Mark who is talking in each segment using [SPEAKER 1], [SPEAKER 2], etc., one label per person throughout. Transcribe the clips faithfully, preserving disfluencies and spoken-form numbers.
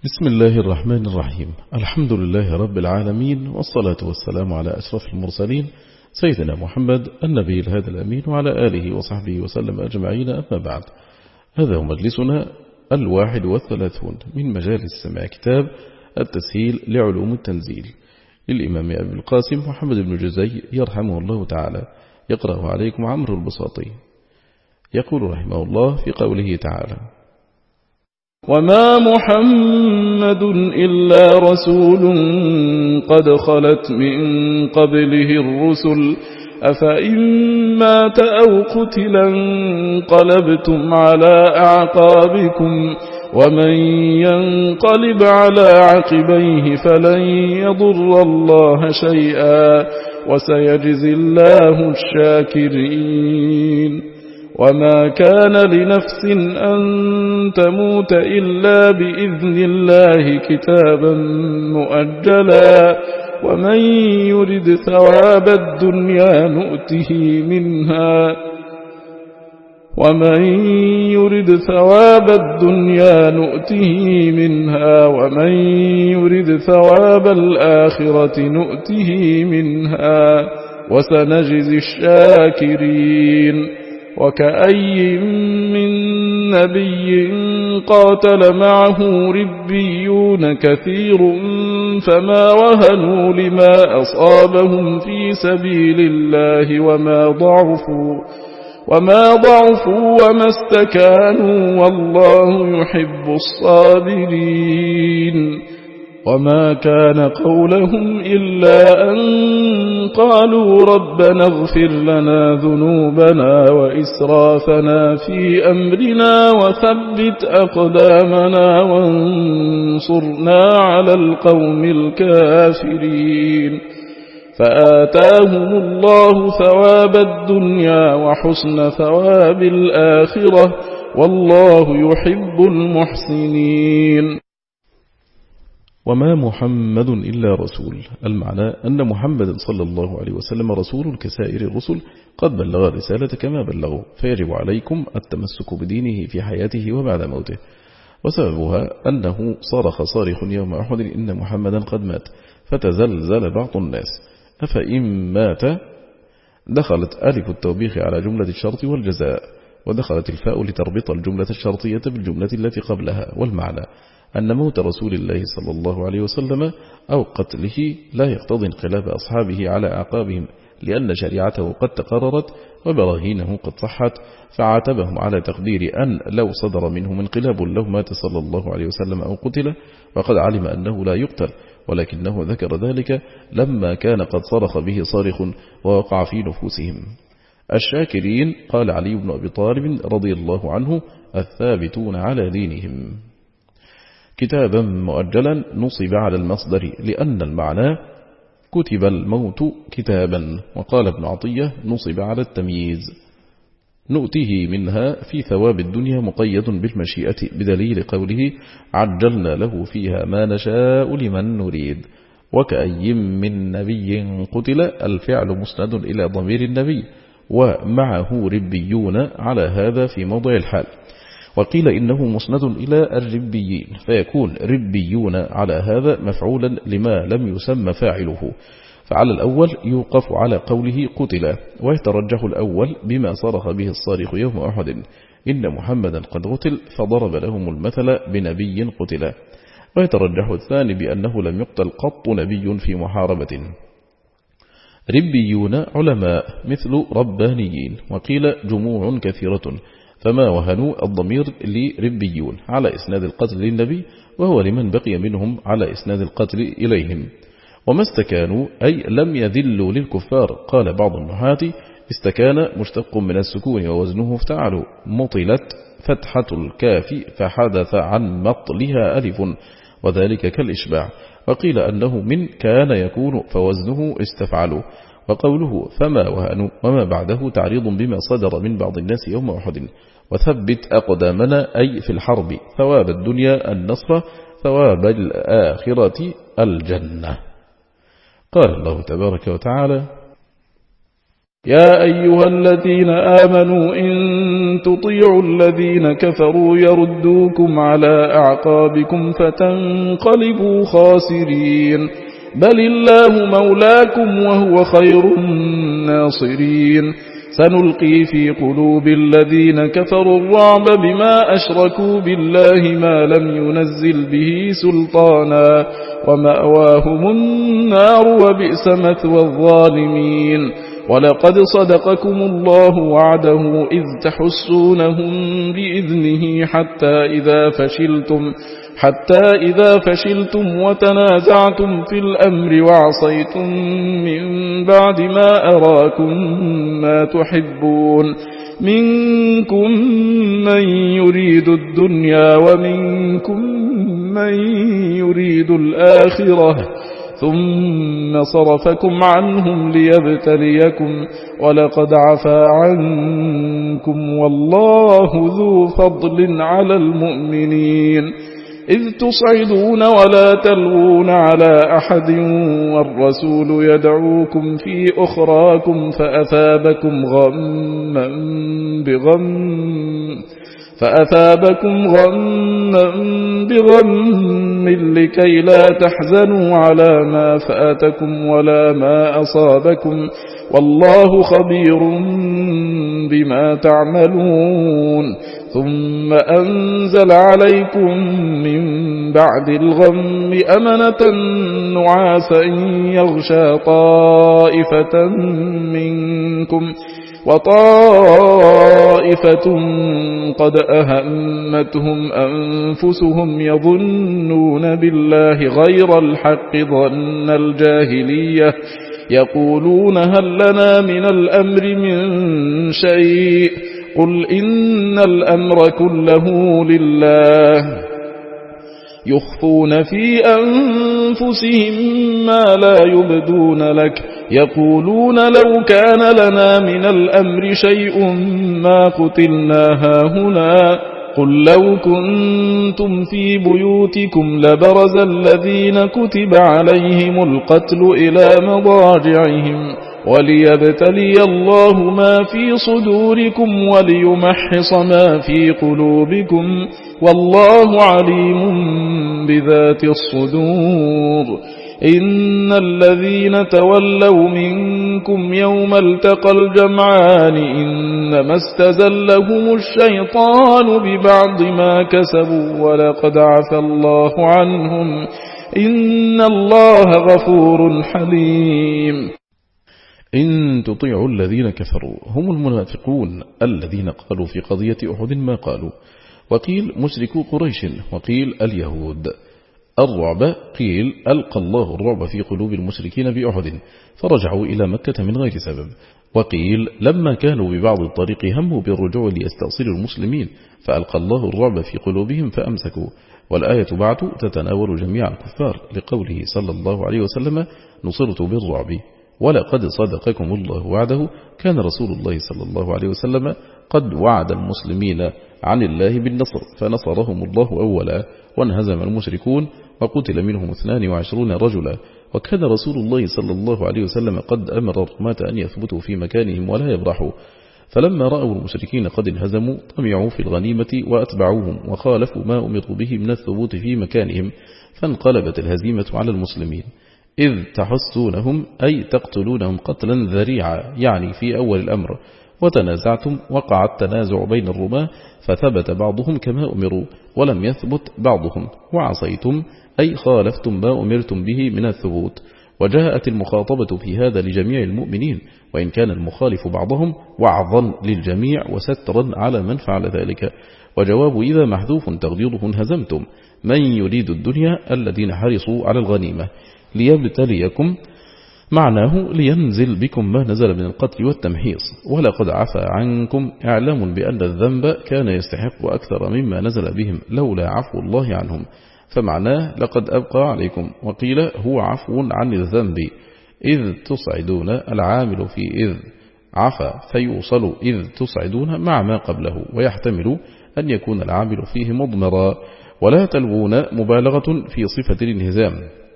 [SPEAKER 1] بسم الله الرحمن الرحيم. الحمد لله رب العالمين، والصلاة والسلام على أشرف المرسلين سيدنا محمد النبي الهادي الأمين وعلى آله وصحبه وسلم أجمعين. أما بعد، هذا هو مجلسنا الواحد والثلاثون من مجالس سماع كتاب التسهيل لعلوم التنزيل للإمام أبي القاسم محمد بن جزي يرحمه الله تعالى. يقرأه عليكم عمرو البساطي. يقول رحمه الله في قوله تعالى:
[SPEAKER 2] وما محمد إلا رسول قد خلت من قبله الرسل أفإن مات أو قتلا انقلبتم على أعقابكم ومن ينقلب على عقبيه فلن يضر الله شيئا وسيجزي الله الشاكرين. وما كان لنفس أن تموت إلا بإذن الله كتابا مؤجلا ومن يرد ثواب الدنيا نؤته منها ومن يرد ثواب الدنيا نؤته منها ومن يرد ثواب الآخرة نؤته منها وسنجزي الشاكرين. وكأي من نبي قاتل معه ربيون كثير فما وهنوا لما أصابهم في سبيل الله وما ضعفوا وما ضعفوا وما استكانوا والله يحب الصابرين. وما كان قولهم إلا أن قالوا ربنا اغفر لنا ذنوبنا وإسرافنا في أمرنا وثبت أقدامنا وانصرنا على القوم الكافرين. فآتاهم الله ثواب الدنيا وحسن ثواب الآخرة والله يحب المحسنين.
[SPEAKER 1] وما محمد إلا رسول، المعنى أن محمد صلى الله عليه وسلم رسول كسائر الرسل قد بلغ الرسالة كما بلغوا، فيجب عليكم التمسك بدينه في حياته وبعد موته. وسببها أنه صرخ صارخ يوم أحد إن محمدا قد مات، فتزلزل بعض الناس. أفإن مات دخلت ألف التوبيخ على جملة الشرط والجزاء، ودخلت الفاء لتربط الجملة الشرطية بالجملة التي قبلها. والمعنى أن موت رسول الله صلى الله عليه وسلم أو قتله لا يقتضي انقلاب أصحابه على أعقابهم، لأن شريعته قد تقررت وبراهينه قد صحت، فعاتبهم على تقدير أن لو صدر منهم انقلاب لو مات صلى الله عليه وسلم أو قتل، وقد علم أنه لا يقتل، ولكنه ذكر ذلك لما كان قد صرخ به صارخ ووقع في نفوسهم. الشاكرين قال علي بن أبي طالب رضي الله عنه: الثابتون على دينهم. كتابا مؤجلا نصب على المصدر لأن المعنى كتب الموت كتابا. وقال ابن عطية نصب على التمييز. نؤته منها في ثواب الدنيا مقيد بالمشيئة بدليل قوله عجلنا له فيها ما نشاء لمن نريد. وكأي من نبي قتل، الفعل مسند إلى ضمير النبي ومعه ربيون على هذا في موضع الحال. وقيل إنه مسند إلى الربيين، فيكون ربيون على هذا مفعولا لما لم يسمى فاعله، فعلى الأول يوقف على قوله قتل، ويترجح الأول بما صرخ به الصارخ يوم أحد إن محمدا قد قتل، فضرب لهم المثل بنبي قتل. ويترجح الثاني بأنه لم يقتل قط نبي في محاربة. ربيون علماء مثل ربانيين. وقيل جموع كثيرة، فما وهنوا الضمير لربيون على إسناد القتل للنبي، وهو لمن بقي منهم على إسناد القتل إليهم. وما استكانوا أي لم يذلوا للكفار. قال بعض النحاة استكان مشتق من السكون ووزنه افتعل، مطلت فتحة الكاف فحدث عن مطلها ألف، وذلك كالإشباع. وقيل أنه من كان يكون فوزنه استفعل. وقوله فما وهنوا وما بعده تعريض بما صدر من بعض الناس يوم أحد. وثبت أقدامنا أي في الحرب، ثواب الدنيا النصر، ثواب الآخرة الجنة. قال الله تبارك وتعالى: يا أيها الذين آمنوا إن
[SPEAKER 2] تطيعوا الذين كفروا يردوكم على أعقابكم فتنقلبوا خاسرين بل الله مولاكم وهو خير الناصرين سنلقي في قلوب الذين كفروا الرعب بما أشركوا بالله ما لم ينزل به سلطانا ومأواهم النار وبئس مثوى الظالمين ولقد صدقكم الله وعده إذ تحسونهم بإذنه حتى إذا فشلتم حتى إذا فشلتم وتنازعتم في الأمر وعصيتم من بعد ما أراكم ما تحبون منكم من يريد الدنيا ومنكم من يريد الآخرة ثم صرفكم عنهم ليبتليكم ولقد عفا عنكم والله ذو فضل على المؤمنين إذ تصعدون ولا تلوون على أحد والرسول يدعوكم في أخراكم فأثابكم غما بغم فأثابكم غما بغم لكي لا تحزنوا على ما فاتكم ولا ما أصابكم والله خبير بما تعملون ثم أنزل عليكم من بعد الغم أمنة نعاسا يغشى طائفة منكم وطائفة قد أهمتهم أنفسهم يظنون بالله غير الحق ظن الجاهلية يقولون هل لنا من الأمر من شيء قل إن الأمر كله لله يخفون في أنفسهم ما لا يبدون لك يقولون لو كان لنا من الأمر شيء ما قتلنا هاهنا قل لو كنتم في بيوتكم لبرز الذين كتب عليهم القتل إلى مضاجعهم وليبتلي الله ما في صدوركم وليمحص ما في قلوبكم والله عليم بذات الصدور إن الذين تولوا منكم يوم التقى الجمعان إنما استزلهم الشيطان ببعض ما كسبوا ولقد عفى الله عنهم إن الله غفور حليم
[SPEAKER 1] إن تطيعوا الذين كفروا هم المنافقون الذين قالوا في قضية أحد ما قالوا وقيل مشركو قريش وقيل اليهود الرعب قيل ألقى الله الرعب في قلوب المشركين بأحد فرجعوا إلى مكة من غير سبب وقيل لما كانوا ببعض الطريق هموا بالرجوع ليستأصلوا المسلمين فألقى الله الرعب في قلوبهم فأمسكوا والآية بعد تتناول جميع الكفار لقوله صلى الله عليه وسلم نصرت بالرعب ولقد صدقكم الله وعده كان رسول الله صلى الله عليه وسلم قد وعد المسلمين عن الله بالنصر فنصرهم الله أولا وانهزم المشركون وقتل منهم اثنان وعشرون رجلا وكان رسول الله صلى الله عليه وسلم قد أمر الرماة أن يثبتوا في مكانهم ولا يبرحوا فلما رأوا المشركين قد انهزموا طمعوا في الغنيمة وأتبعوهم وخالفوا ما أمروا به من الثبوت في مكانهم فانقلبت الهزيمة على المسلمين إذ تحسونهم أي تقتلونهم قتلا ذريعا يعني في أول الأمر وتنازعتم وقع التنازع بين الرماة فثبت بعضهم كما أمروا ولم يثبت بعضهم وعصيتم أي خالفتم ما أمرتم به من الثبوت وجاءت المخاطبة في هذا لجميع المؤمنين وإن كان المخالف بعضهم وعظا للجميع وسترا على من فعل ذلك وجواب إذا محذوف تقديره انهزمتم من يريد الدنيا الذين حرصوا على الغنيمة ليبتليكم معناه لينزل بكم ما نزل من القتل والتمحيص ولقد عفى عنكم اعلام بأن الذنب كان يستحق أكثر مما نزل بهم لولا عفو الله عنهم فمعناه لقد أبقى عليكم وقيل هو عفو عن الذنب إذ تصعدون العامل في إذ عفى فيوصل إذ تصعدون مع ما قبله ويحتمل أن يكون العامل فيه مضمرا ولا تلوون مبالغة في صفة الانهزام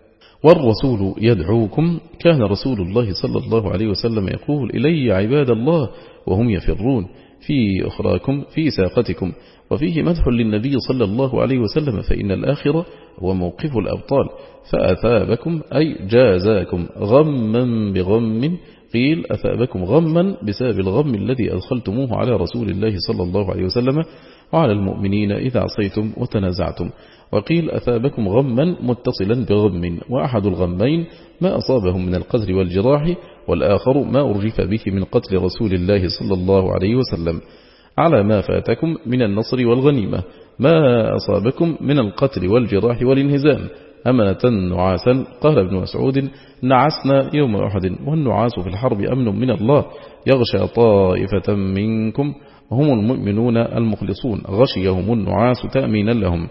[SPEAKER 1] والرسول يدعوكم كان رسول الله صلى الله عليه وسلم يقول إلي عباد الله وهم يفرون في أخراكم في ساقتكم. وفيه مدح للنبي صلى الله عليه وسلم، فإن الآخرة هو موقف الأبطال. فأثابكم أي جازاكم غما بغم، قيل أثابكم غما بسبب الغم الذي أدخلتموه على رسول الله صلى الله عليه وسلم وعلى المؤمنين إذا عصيتم وتنازعتم. وقيل أثابكم غما متصلا بغم، وأحد الغمين ما أصابهم من القتل والجراح، والآخر ما أرجف به من قتل رسول الله صلى الله عليه وسلم، على ما فاتكم من النصر والغنيمة. ما أصابكم من القتل والجراح والانهزام أمنة نعاسا. قال ابن مسعود: نعسنا يوم أحد، والنعاس في الحرب أمن من الله يغشى طائفة منكم هم المؤمنون المخلصون، غشيهم النعاس تأمينا لهم.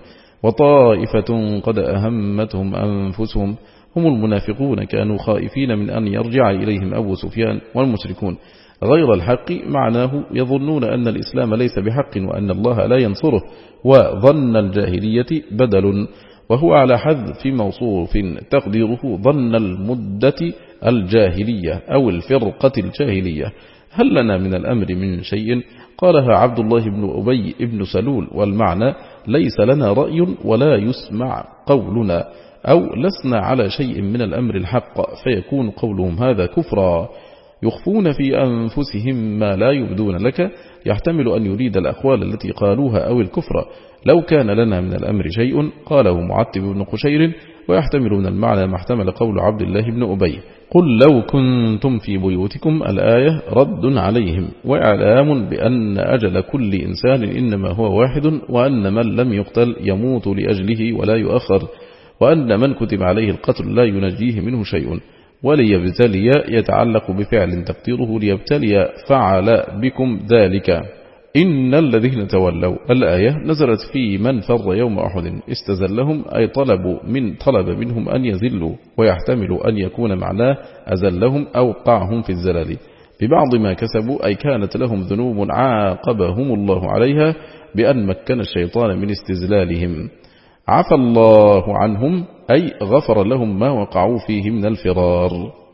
[SPEAKER 1] وطائفة قد أهمتهم أنفسهم هم المنافقون، كانوا خائفين من أن يرجع إليهم أبو سفيان والمشركون غير الحق، معناه يظنون أن الإسلام ليس بحق وأن الله لا ينصره. وظن الجاهلية بدل، وهو على حذف موصوف تقديره ظن المدة الجاهلية أو الفرقة الجاهلية. هل لنا من الأمر من شيء؟ قالها عبد الله بن أبي بن سلول، والمعنى ليس لنا رأي ولا يسمع قولنا، أو لسنا على شيء من الأمر الحق، فيكون قولهم هذا كفرا. يخفون في أنفسهم ما لا يبدون لك، يحتمل أن يريد الأقوال التي قالوها أو الكفر. لو كان لنا من الأمر شيء قاله معتب بن قشير، ويحتمل من المعنى ما احتمل قول عبد الله بن أبي. قل لو كنتم في بيوتكم الآية رد عليهم وإعلام بأن أجل كل إنسان إنما هو واحد، وأن من لم يقتل يموت لأجله ولا يؤخر، وأن من كتب عليه القتل لا ينجيه منه شيء. وليبتلي يتعلق بفعل تقديره ليبتلي فعل بكم ذلك. إن الذين تولوا الآية نزلت في من فر يوم أحد استزلهم، أي طلبوا من طلب منهم أن يزلوا، ويحتمل أن يكون معناه أزلهم أو وقعهم في الزلل ببعض ما كسبوا، أي كانت لهم ذنوب عاقبهم الله عليها بأن مكن الشيطان من استزلالهم. عفى الله عنهم أي غفر لهم ما وقعوا فيه من الفرار.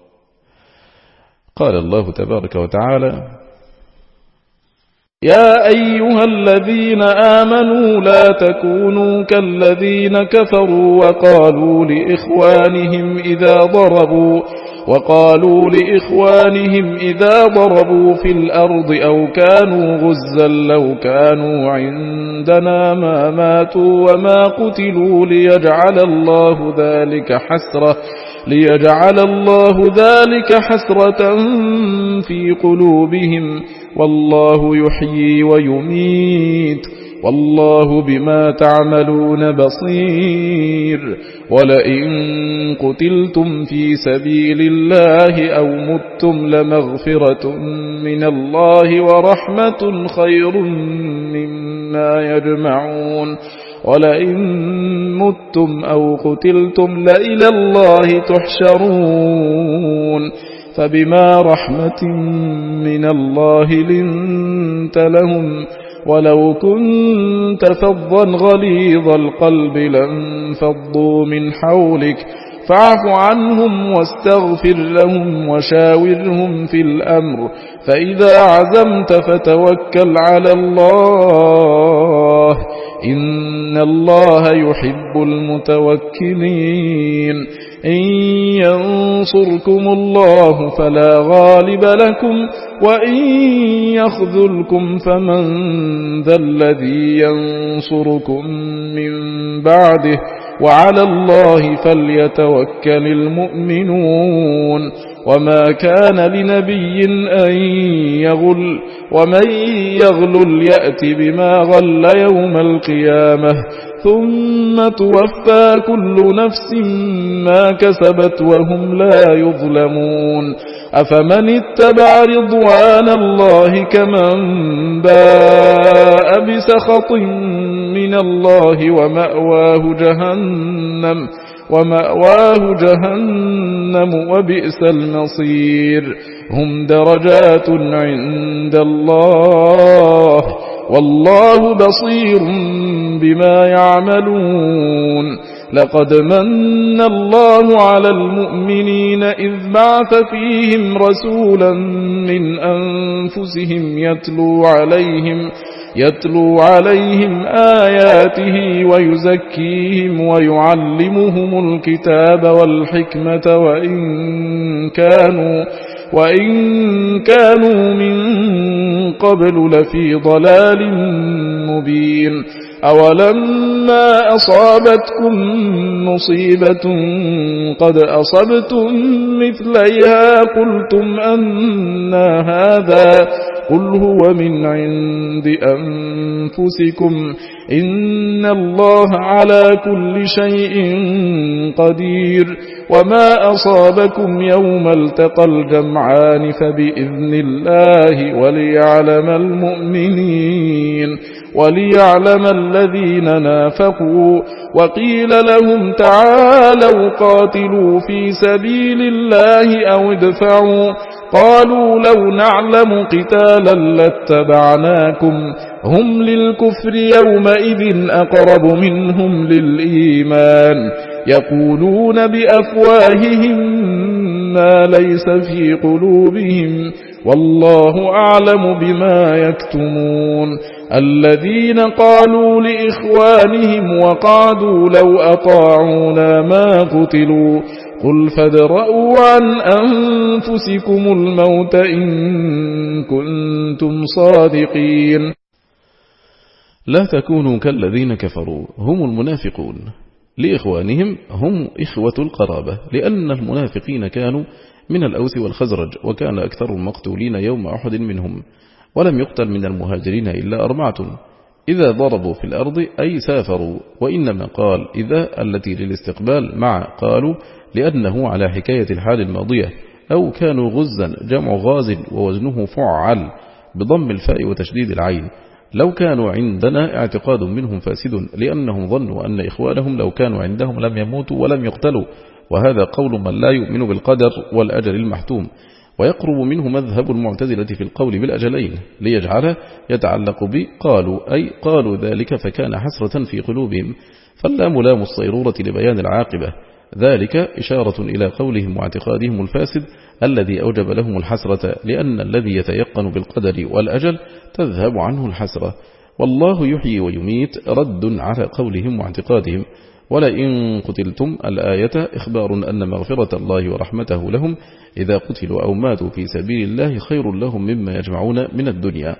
[SPEAKER 1] قال الله تبارك وتعالى:
[SPEAKER 2] يا أيها الذين آمنوا لا تكونوا كالذين كفروا وقالوا لإخوانهم إذا ضربوا وقالوا لإخوانهم إذا ضربوا في الأرض أو كانوا غزا لو كانوا عندنا ما ماتوا وما قتلوا ليجعل الله ذلك حسرة ليجعل الله ذلك حسرة في قلوبهم، والله يحيي ويميت والله بما تعملون بصير. ولئن قتلتم في سبيل الله أو متم لمغفرة من الله ورحمة خير مما يجمعون. ولئن متم أو قتلتم لإلى الله تحشرون. فبما رحمة من الله لنت لهم، ولو كنت فظا غليظ القلب لانفضوا من حولك، فاعف عنهم واستغفر لهم وشاورهم في الأمر، فإذا عزمت فتوكل على الله، إن الله يحب المتوكلين. إن ينصركم الله فلا غالب لكم، وإن يخذلكم فمن ذا الذي ينصركم من بعده، وعلى الله فليتوكل المؤمنون. وما كان لنبي أن يغل، ومن يغلل يأت بما غل يوم القيامة، ثم توفى كل نفس ما كسبت وهم لا يظلمون. أفمن اتبع رضوان الله كمن باء بسخط من الله ومأواه جهنم ومأواه جهنم وبئس المصير. هم درجات عند الله والله بصير بما يعملون. لقد من الله على المؤمنين إذ بعث فيهم رسولا من أنفسهم يتلو عليهم يتلو عليهم آياته ويزكيهم ويعلمهم الكتاب والحكمة وإن كانوا وإن كانوا من قبل لفي ضلال مبين. أولما أصابتكم مصيبة قد أصبتم مثليها قلتم أنى هذا قل هو من عند أنفسكم إن الله على كل شيء قدير. وما أصابكم يوم التقى الجمعان فبإذن الله وليعلم المؤمنين وليعلم الذين نافقوا. وقيل لهم تعالوا قاتلوا في سبيل الله أو ادفعوا قالوا لو نعلم قتالا لاتبعناكم هم للكفر يومئذ أقرب منهم للإيمان يقولون بأفواههم ما ليس في قلوبهم والله أعلم بما يكتمون. الذين قالوا لإخوانهم وقعدوا لو أطاعونا ما قتلوا قل فادرءوا عن أنفسكم الموت إن كنتم صادقين.
[SPEAKER 1] لا تكونوا كالذين كفروا هم المنافقون لإخوانهم هم إخوة القرابة، لأن المنافقين كانوا من الأوس والخزرج، وكان أكثر المقتولين يوم أحد منهم، ولم يقتل من المهاجرين إلا أربعة إذا ضربوا في الأرض أي سافروا. وإنما قال إذا التي للاستقبال مع قالوا لأنه على حكاية الحال الماضية، أو كانوا غزا جمع غاز ووزنه فعل بضم الفاء وتشديد العين. لو كانوا عندنا اعتقاد منهم فاسد، لأنهم ظنوا أن إخوانهم لو كانوا عندهم لم يموتوا ولم يقتلوا، وهذا قول من لا يؤمن بالقدر والأجل المحتوم. ويقرب منه مذهب المعتزلة في القول بالأجلين ليجعله يتعلق بقالوا أي قالوا ذلك فكان حسرة في قلوبهم، فاللام لام الصيرورة لبيان العاقبة، ذلك إشارة إلى قولهم واعتقادهم الفاسد الذي أوجب لهم الحسرة، لأن الذي يتيقن بالقدر والأجل تذهب عنه الحسرة. والله يحيي ويميت رد على قولهم واعتقادهم. ولئن قتلتم الآية إخبار أن مغفرة الله ورحمته لهم إذا قتلوا أو ماتوا في سبيل الله خير لهم مما يجمعون من الدنيا.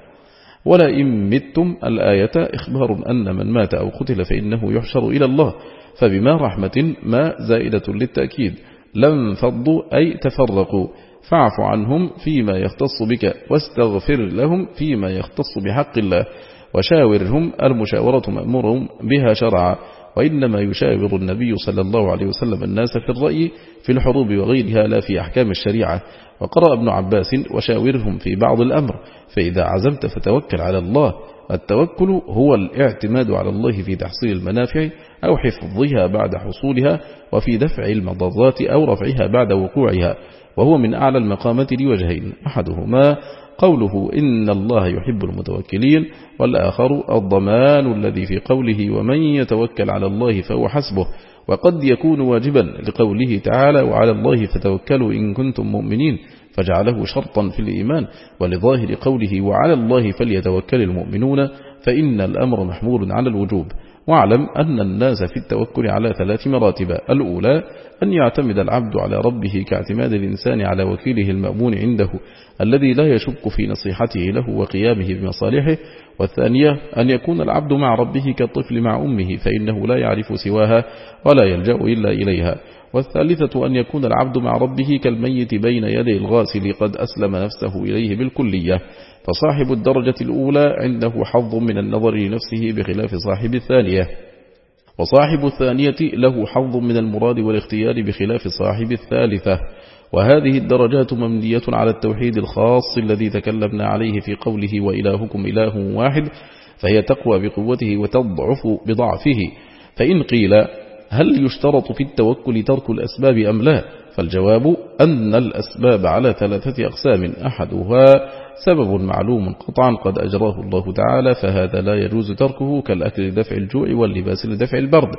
[SPEAKER 1] ولئن متم الآية إخبار أن من مات أو قتل فإنه يحشر إلى الله، فبما رحمة ما زائدة للتأكيد. لم فضوا أي تفرقوا، فاعف عنهم فيما يختص بك واستغفر لهم فيما يختص بحق الله. وشاورهم المشاورة مأمور بها شرعا، وإنما يشاور النبي صلى الله عليه وسلم الناس في الرأي في الحروب وغيرها لا في أحكام الشريعة. وقرأ ابن عباس وشاورهم في بعض الأمر، فإذا عزمت فتوكل على الله. التوكل هو الاعتماد على الله في تحصيل المنافع أو حفظها بعد حصولها، وفي دفع المضرات أو رفعها بعد وقوعها، وهو من أعلى المقامات لوجهين، أحدهما قوله إن الله يحب المتوكلين، والآخر الضمان الذي في قوله ومن يتوكل على الله فهو حسبه. وقد يكون واجبا لقوله تعالى وعلى الله فتوكلوا إن كنتم مؤمنين، فجعله شرطا في الإيمان، ولظاهر قوله وعلى الله فليتوكل المؤمنون، فإن الأمر محمول على الوجوب. واعلم أن الناس في التوكل على ثلاث مراتب: الأولى أن يعتمد العبد على ربه كاعتماد الإنسان على وكيله المأمون عنده الذي لا يشك في نصيحته له وقيامه بمصالحه. والثانية أن يكون العبد مع ربه كالطفل مع أمه، فإنه لا يعرف سواها ولا يلجأ إلا إليها. والثالثة أن يكون العبد مع ربه كالميت بين يدي الغاسل قد أسلم نفسه إليه بالكلية. فصاحب الدرجة الأولى عنده حظ من النظر لنفسه بخلاف صاحب الثانية، وصاحب الثانية له حظ من المراد والاختيار بخلاف صاحب الثالثة. وهذه الدرجات مبنية على التوحيد الخاص الذي تكلمنا عليه في قوله وإلهكم إله واحد، فهي تقوى بقوته وتضعف بضعفه. فإن قيل هل يشترط في التوكل ترك الأسباب أم لا؟ فالجواب أن الأسباب على ثلاثة أقسام: أحدها سبب معلوم قطعا قد أجراه الله تعالى، فهذا لا يجوز تركه كالأكل لدفع الجوع واللباس لدفع البرد.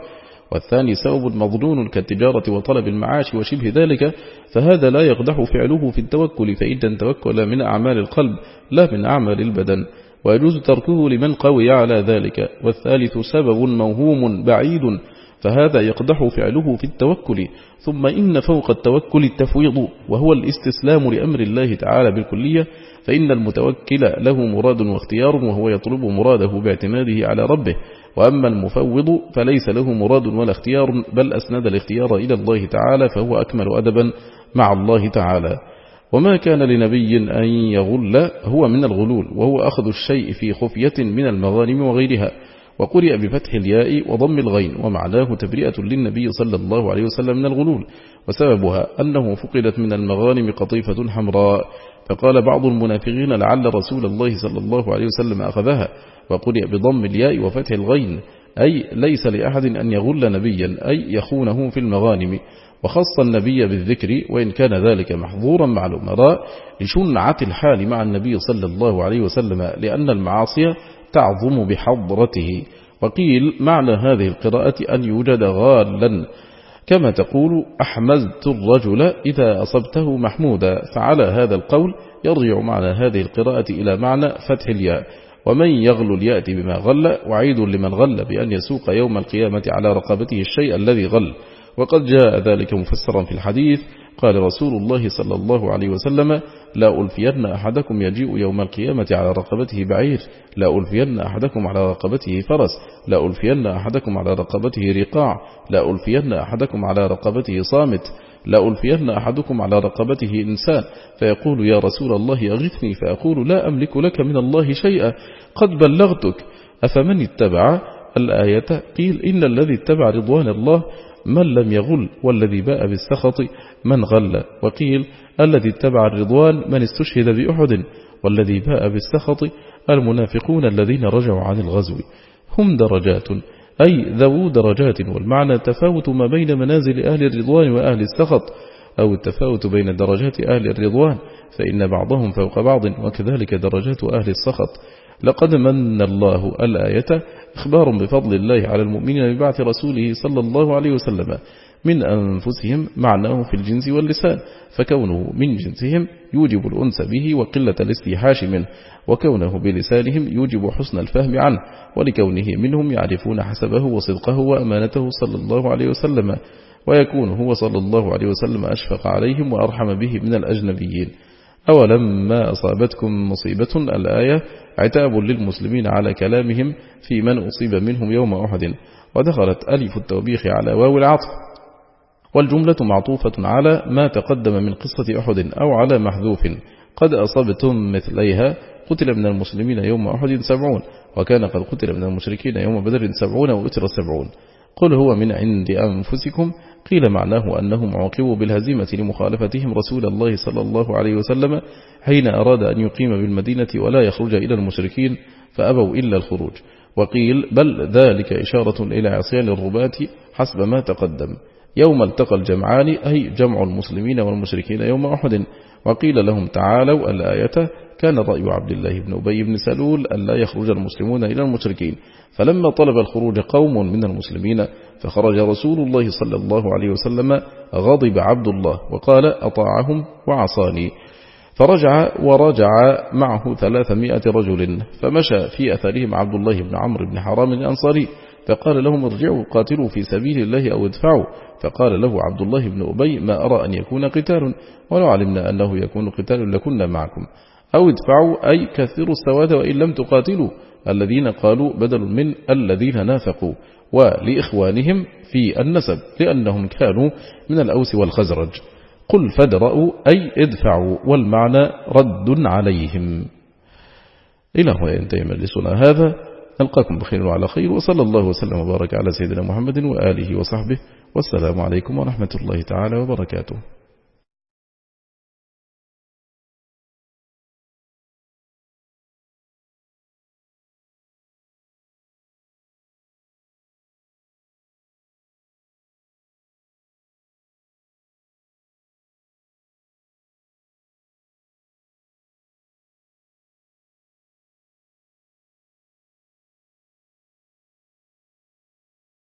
[SPEAKER 1] والثاني سبب مظنون كالتجارة وطلب المعاش وشبه ذلك، فهذا لا يقدح فعله في التوكل، فإن التوكل من أعمال القلب لا من أعمال البدن، ويجوز تركه لمن قوي على ذلك. والثالث سبب موهوم بعيد، فهذا يقدح فعله في التوكل. ثم إن فوق التوكل التفويض، وهو الاستسلام لأمر الله تعالى بالكلية، فإن المتوكل له مراد واختيار، وهو يطلب مراده باعتماده على ربه. وأما المفوض فليس له مراد ولا اختيار، بل أسند الاختيار إلى الله تعالى، فهو أكمل أدبا مع الله تعالى. وما كان لنبي أن يغل هو من الغلول، وهو أخذ الشيء في خفية من المغانم وغيرها. وقرئ بفتح الياء وضم الغين، ومعناه تبرئة للنبي صلى الله عليه وسلم من الغلول، وسببها أنه فقدت من المغانم قطيفة حمراء، فقال بعض المنافقين لعل رسول الله صلى الله عليه وسلم أخذها. وقرئ بضم الياء وفتح الغين، أي ليس لأحد أن يغل نبيا، أي يخونه في المغانم. وخص النبي بالذكر، وإن كان ذلك محظورا مع الأمراء لشنعة الحال مع النبي صلى الله عليه وسلم، لأن المعاصي تعظم بحضرته. وقيل معنى هذه القراءة أن يوجد غالا، كما تقول أحمزت الرجل إذا أصبته محمودا، فعلى هذا القول يرجع معنى هذه القراءة إلى معنى فتح الياء. ومن يغل يأتي بما غل، وعيد لمن غل بأن يسوق يوم القيامة على رقبته الشيء الذي غل. وقد جاء ذلك مفسرا في الحديث، قال رسول الله صلى الله عليه وسلم: لا ألفين أحدكم يجيء يوم القيامة على رقبته بعير، لا ألفين أحدكم على رقبته فرس، لا ألفين أحدكم على رقبته رقاع، لا ألفين أحدكم على رقبته صامت، لا ألفين أحدكم على رقبته إنسان، فيقول: يا رسول الله أغثني، فأقول: لا أملك لك من الله شيئا، قد بلغتك، أفمن اتبع الآية؟ قيل: إن الذي اتبع رضوان الله من لم يغل، والذي باء بالسخط من غل. وقيل: الذي اتبع الرضوان من استشهد بأحد، والذي باء بالسخط المنافقون الذين رجعوا عن الغزو. هم درجات، أي ذو درجات، والمعنى تفاوت ما بين منازل أهل الرضوان وأهل السخط، أو التفاوت بين درجات أهل الرضوان، فإن بعضهم فوق بعض، وكذلك درجات أهل السخط. لقد من الله الآية إخبار بفضل الله على المؤمنين ببعث رسوله صلى الله عليه وسلم من أنفسهم، معناه في الجنس واللسان، فكونه من جنسهم يوجب الأنس به وقلة الاستيحاش منه، وكونه بلسانهم يوجب حسن الفهم عنه، ولكونه منهم يعرفون حسبه وصدقه وأمانته صلى الله عليه وسلم، ويكون هو صلى الله عليه وسلم أشفق عليهم وأرحم به من الأجنبيين. أولما أصابتكم مصيبة، الآية عتاب للمسلمين على كلامهم في من أصيب منهم يوم أحد، ودخلت ألف التوبيخ على واو العطف، والجملة معطوفة على ما تقدم من قصة أحد أو على محذوف. قد أصبتم مثليها، قتل من المسلمين يوم أحد سبعون، وكان قد قتل من المشركين يوم بدر سبعون وأتر سبعون. قل هو من عند أنفسكم، قيل معناه أنهم عوقبوا بالهزيمة لمخالفتهم رسول الله صلى الله عليه وسلم حين أراد أن يقيم بالمدينة ولا يخرج إلى المشركين، فأبوا إلا الخروج. وقيل بل ذلك إشارة إلى عصيان الرباة حسب ما تقدم. يوم التقى الجمعان، أي جمع المسلمين والمشركين يوم أحد. وقيل لهم تعالوا الآية، كان رأي عبد الله بن أبي بن سلول أن لا يخرج المسلمون إلى المشركين، فلما طلب الخروج قوم من المسلمين فخرج رسول الله صلى الله عليه وسلم، غضب عبد الله وقال: أطاعهم وعصاني، فرجع ورجع معه ثلاثمائة رجل، فمشى في أثرهم عبد الله بن عمرو بن حرام الأنصاري، فقال لهم: ارجعوا قاتلوا في سبيل الله أو ادفعوا. فقال له عبد الله بن أبي: ما أرى أن يكون قتال، ولو علمنا أنه يكون قتال لكنا معكم. أو ادفعوا أي كثروا السواد وإن لم تقاتلوا، الذين قالوا بدل من الذين نافقوا، ولإخوانهم في النسب لأنهم كانوا من الأوس والخزرج. قل فادرؤوا أي ادفعوا، والمعنى رد عليهم. إلى هنا ينتهي مجلسنا هذا، نلقاكم بخير وعلى خير، وصلى الله وسلم وبارك على سيدنا محمد وآله وصحبه، والسلام عليكم ورحمة الله تعالى وبركاته.